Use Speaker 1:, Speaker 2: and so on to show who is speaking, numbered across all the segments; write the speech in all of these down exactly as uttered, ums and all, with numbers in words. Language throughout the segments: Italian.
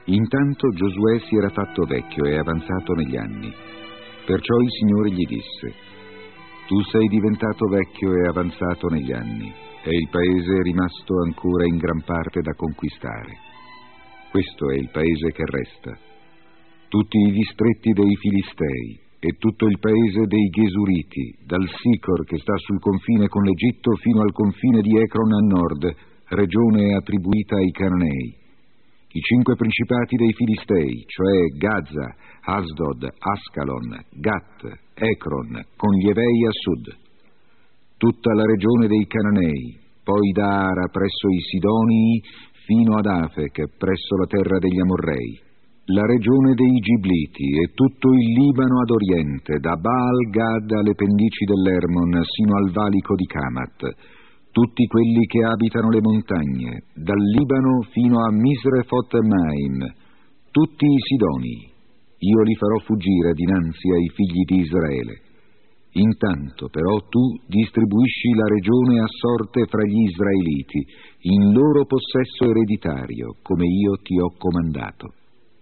Speaker 1: Intanto Giosuè si era fatto vecchio e avanzato negli anni. Perciò il Signore gli disse: tu sei diventato vecchio e avanzato negli anni, e il paese è rimasto ancora in gran parte da conquistare. Questo è il paese che resta: tutti i distretti dei Filistei e tutto il paese dei Gesuriti, dal Sicor che sta sul confine con l'Egitto fino al confine di Ecron a nord, regione attribuita ai Cananei. I cinque principati dei Filistei, cioè Gaza, Asdod, Ascalon, Gat, Ecron, con gli Evei a sud. Tutta la regione dei Cananei, poi da Ara presso i Sidonii fino ad Afec presso la terra degli Amorrei. La regione dei Gibliti e tutto il Libano ad oriente, da Baal Gad alle pendici dell'Ermon sino al valico di Camat. Tutti quelli che abitano le montagne, dal Libano fino a Misrefot Maim, tutti i Sidoni, io li farò fuggire dinanzi ai figli di Israele. Intanto però tu distribuisci la regione a sorte fra gli israeliti, in loro possesso ereditario, come io ti ho comandato.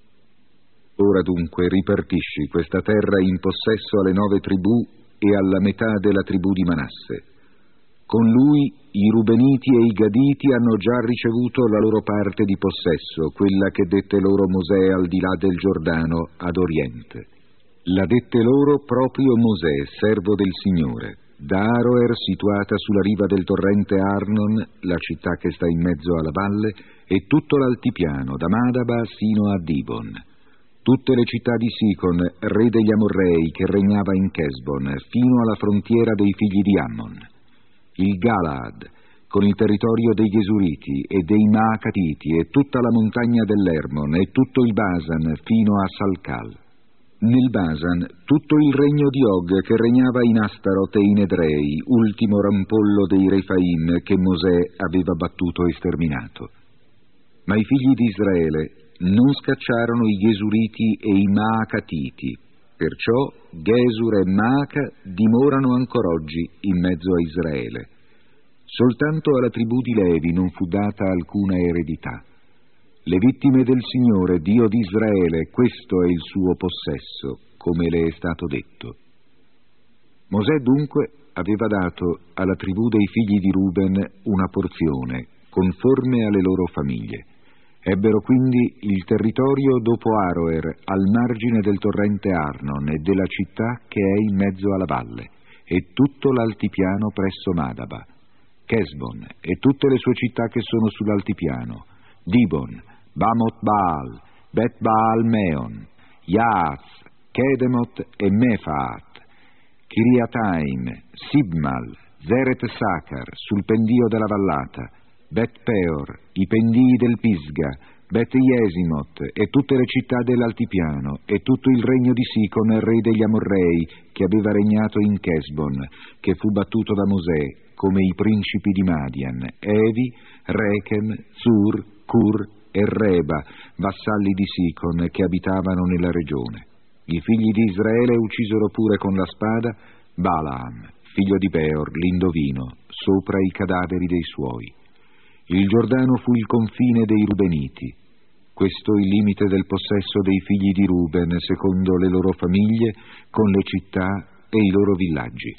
Speaker 1: Ora dunque ripartisci questa terra in possesso alle nove tribù e alla metà della tribù di Manasse. Con lui i Rubeniti e i Gaditi hanno già ricevuto la loro parte di possesso, quella che dette loro Mosè al di là del Giordano, ad oriente. La dette loro proprio Mosè, servo del Signore, da Aroer situata sulla riva del torrente Arnon, la città che sta in mezzo alla valle, e tutto l'altipiano, da Madaba sino a Dibon. Tutte le città di Sicon, re degli Amorrei, che regnava in Chesbon, fino alla frontiera dei figli di Ammon. Il Galaad, con il territorio dei Gesuriti e dei Maacatiti e tutta la montagna dell'Ermon e tutto il Basan fino a Salcal. Nel Basan tutto il regno di Og che regnava in Astarot e in Edrei, ultimo rampollo dei Refaim che Mosè aveva battuto e sterminato. Ma i figli di Israele non scacciarono i Gesuriti e i Maacatiti, perciò Gesur e Maaca dimorano ancora oggi in mezzo a Israele. Soltanto alla tribù di Levi non fu data alcuna eredità. Le vittime del Signore, Dio di Israele, questo è il suo possesso, come le è stato detto. Mosè dunque aveva dato alla tribù dei figli di Ruben una porzione, conforme alle loro famiglie. Ebbero quindi il territorio dopo Aroer, al margine del torrente Arnon e della città che è in mezzo alla valle, e tutto l'altipiano presso Madaba, Chesbon e tutte le sue città che sono sull'altipiano, Dibon, Bamot Baal, Bet Baal Meon, Yaaz, Kedemot e Mefaat, Kiriataim, Sibmal, Zeret Sakar, sul pendio della vallata, Bet Peor, i pendii del Pisga, Bet Jesimot e tutte le città dell'altipiano e tutto il regno di Sicon, re degli Amorrei, che aveva regnato in Chesbon, che fu battuto da Mosè, come i principi di Madian, Evi, Rechem, Zur, Cur e Reba, vassalli di Sicon, che abitavano nella regione. I figli di Israele uccisero pure con la spada Balaam, figlio di Beor, l'indovino, sopra i cadaveri dei suoi. Il Giordano fu il confine dei Rubeniti. Questo il limite del possesso dei figli di Ruben, secondo le loro famiglie, con le città e i loro villaggi.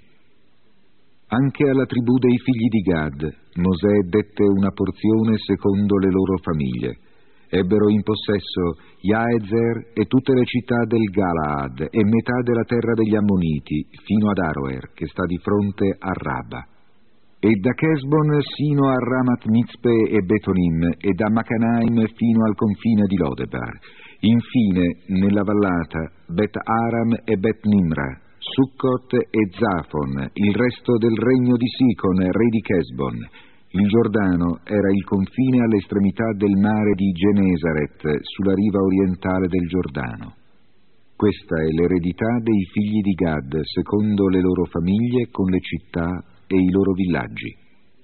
Speaker 1: Anche alla tribù dei figli di Gad, Mosè dette una porzione secondo le loro famiglie. Ebbero in possesso Jaezer e tutte le città del Galaad e metà della terra degli Ammoniti, fino ad Aroer, che sta di fronte a Rabba. E da Chesbon sino a Ramat Mizpe e Betonim, e da Macanaim fino al confine di Lodebar. Infine, nella vallata, Bet Aram e Bet Nimra, Succot e Zafon, il resto del regno di Sicon, re di Chesbon. Il Giordano era il confine all'estremità del mare di Genesaret, sulla riva orientale del Giordano. Questa è l'eredità dei figli di Gad, secondo le loro famiglie, con le città e i loro villaggi.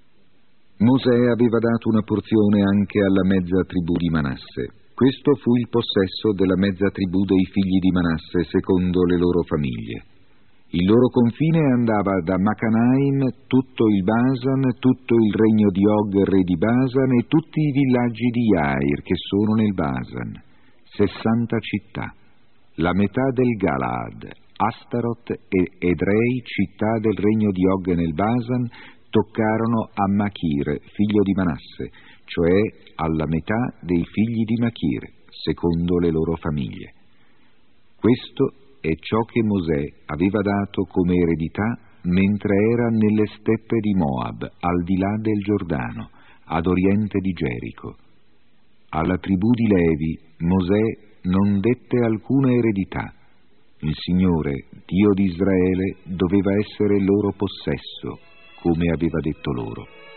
Speaker 1: Mosè aveva dato una porzione anche alla mezza tribù di Manasse. Questo fu il possesso della mezza tribù dei figli di Manasse, secondo le loro famiglie. Il loro confine andava da Macanaim, tutto il Basan, tutto il regno di Og, re di Basan, e tutti i villaggi di Jair, che sono nel Basan. sessanta città, la metà del Galaad, Astaroth e Edrei, città del regno di Og nel Basan, toccarono a Machir, figlio di Manasse, cioè alla metà dei figli di Machir, secondo le loro famiglie. Questo è ciò che Mosè aveva dato come eredità mentre era nelle steppe di Moab, al di là del Giordano, ad oriente di Gerico. Alla tribù di Levi Mosè non dette alcuna eredità. Il Signore, Dio di Israele, doveva essere loro possesso, come aveva detto loro.